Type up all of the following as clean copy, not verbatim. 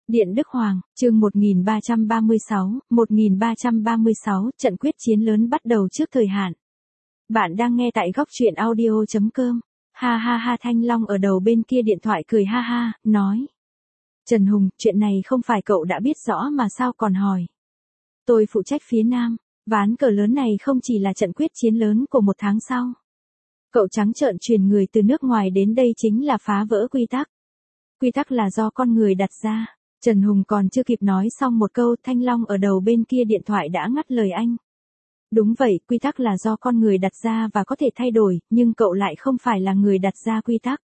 Điện Đức Hoàng, chương 1336, trận quyết chiến lớn bắt đầu trước thời hạn. Bạn đang nghe tại góc truyện audio.com. Ha ha ha, Thanh Long ở đầu bên kia điện thoại cười ha ha, nói. Trần Hùng, chuyện này không phải cậu đã biết rõ mà sao còn hỏi. Tôi phụ trách phía Nam, ván cờ lớn này không chỉ là trận quyết chiến lớn của một tháng sau. Cậu trắng trợn truyền người từ nước ngoài đến đây chính là phá vỡ quy tắc. Quy tắc là do con người đặt ra. Trần Hùng còn chưa kịp nói xong một câu, Thanh Long ở đầu bên kia điện thoại đã ngắt lời anh. Đúng vậy, quy tắc là do con người đặt ra và có thể thay đổi, nhưng cậu lại không phải là người đặt ra quy tắc.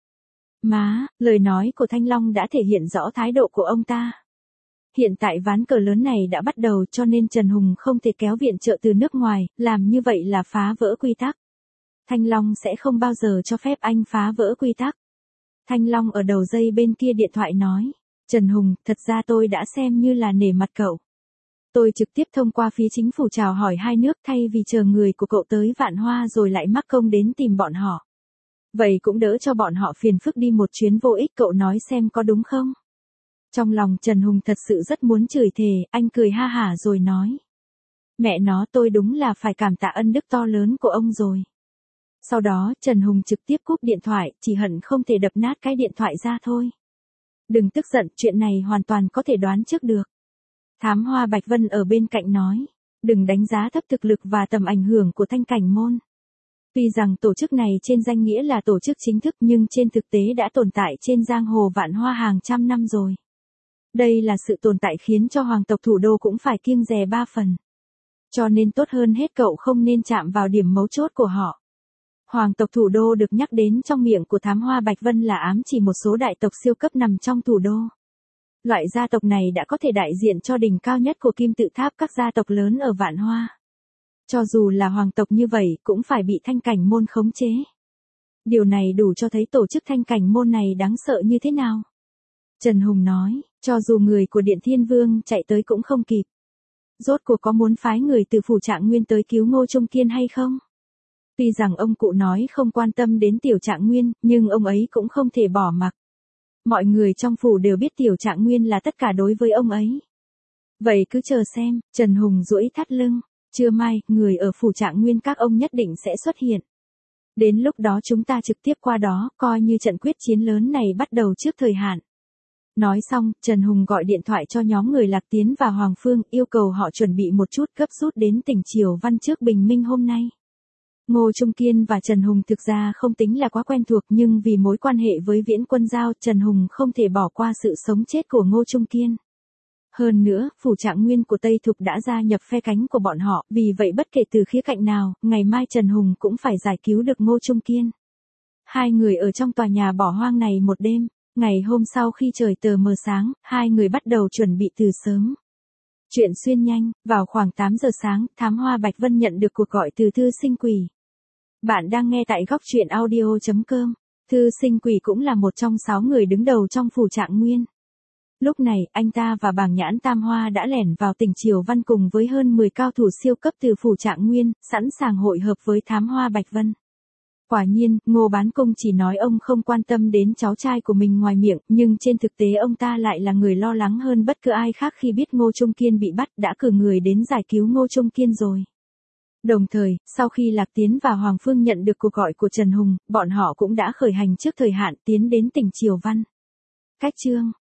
Má, lời nói của Thanh Long đã thể hiện rõ thái độ của ông ta. Hiện tại ván cờ lớn này đã bắt đầu cho nên Trần Hùng không thể kéo viện trợ từ nước ngoài, làm như vậy là phá vỡ quy tắc. Thanh Long sẽ không bao giờ cho phép anh phá vỡ quy tắc. Thanh Long ở đầu dây bên kia điện thoại nói. Trần Hùng, thật ra tôi đã xem như là nể mặt cậu. Tôi trực tiếp thông qua phía chính phủ chào hỏi hai nước thay vì chờ người của cậu tới Vạn Hoa rồi lại mắc công đến tìm bọn họ. Vậy cũng đỡ cho bọn họ phiền phức đi một chuyến vô ích, cậu nói xem có đúng không? Trong lòng Trần Hùng thật sự rất muốn chửi thề, anh cười ha hả rồi nói. Mẹ nó, tôi đúng là phải cảm tạ ân đức to lớn của ông rồi. Sau đó Trần Hùng trực tiếp cúp điện thoại, chỉ hận không thể đập nát cái điện thoại ra thôi. Đừng tức giận, chuyện này hoàn toàn có thể đoán trước được. Thám Hoa Bạch Vân ở bên cạnh nói, đừng đánh giá thấp thực lực và tầm ảnh hưởng của Thanh Cảnh Môn. Tuy rằng tổ chức này trên danh nghĩa là tổ chức chính thức nhưng trên thực tế đã tồn tại trên giang hồ Vạn Hoa hàng trăm năm rồi. Đây là sự tồn tại khiến cho hoàng tộc thủ đô cũng phải kiêng dè ba phần. Cho nên tốt hơn hết cậu không nên chạm vào điểm mấu chốt của họ. Hoàng tộc thủ đô được nhắc đến trong miệng của Thám Hoa Bạch Vân là ám chỉ một số đại tộc siêu cấp nằm trong thủ đô. Loại gia tộc này đã có thể đại diện cho đỉnh cao nhất của kim tự tháp các gia tộc lớn ở Vạn Hoa. Cho dù là hoàng tộc như vậy cũng phải bị Thanh Cảnh Môn khống chế. Điều này đủ cho thấy tổ chức Thanh Cảnh Môn này đáng sợ như thế nào. Trần Hùng nói, cho dù người của Điện Thiên Vương chạy tới cũng không kịp. Rốt cuộc có muốn phái người từ phủ Trạng Nguyên tới cứu Ngô Trung Kiên hay không? Tuy rằng ông cụ nói không quan tâm đến Tiểu Trạng Nguyên, nhưng ông ấy cũng không thể bỏ mặc. Mọi người trong phủ đều biết Tiểu Trạng Nguyên là tất cả đối với ông ấy. Vậy cứ chờ xem, Trần Hùng duỗi thắt lưng. Trưa mai, người ở phủ Trạng Nguyên các ông nhất định sẽ xuất hiện. Đến lúc đó chúng ta trực tiếp qua đó, coi như trận quyết chiến lớn này bắt đầu trước thời hạn. Nói xong, Trần Hùng gọi điện thoại cho nhóm người Lạc Tiến và Hoàng Phương, yêu cầu họ chuẩn bị một chút gấp rút đến tỉnh Triều Văn trước bình minh hôm nay. Ngô Trung Kiên và Trần Hùng thực ra không tính là quá quen thuộc nhưng vì mối quan hệ với Viễn Quân Giao, Trần Hùng không thể bỏ qua sự sống chết của Ngô Trung Kiên. Hơn nữa, phủ Trạng Nguyên của Tây Thục đã gia nhập phe cánh của bọn họ, vì vậy bất kể từ khía cạnh nào, ngày mai Trần Hùng cũng phải giải cứu được Ngô Trung Kiên. Hai người ở trong tòa nhà bỏ hoang này một đêm, ngày hôm sau khi trời tờ mờ sáng, hai người bắt đầu chuẩn bị từ sớm. Chuyện xuyên nhanh, vào khoảng 8 giờ sáng, Thám Hoa Bạch Vân nhận được cuộc gọi từ Thư Sinh Quỷ. Bạn đang nghe tại góc truyện audio.com. Thư Sinh Quỷ cũng là một trong 6 người đứng đầu trong phủ Trạng Nguyên. Lúc này, anh ta và Bàng Nhãn Tam Hoa đã lẻn vào tỉnh Triều Văn cùng với hơn 10 cao thủ siêu cấp từ phủ Trạng Nguyên, sẵn sàng hội hợp với Thám Hoa Bạch Vân. Quả nhiên, Ngô Bán Công chỉ nói ông không quan tâm đến cháu trai của mình ngoài miệng, nhưng trên thực tế ông ta lại là người lo lắng hơn bất cứ ai khác khi biết Ngô Trung Kiên bị bắt, đã cử người đến giải cứu Ngô Trung Kiên rồi. Đồng thời, sau khi Lạc Tiến và Hoàng Phương nhận được cuộc gọi của Trần Hùng, bọn họ cũng đã khởi hành trước thời hạn tiến đến tỉnh Triều Văn. Cách chương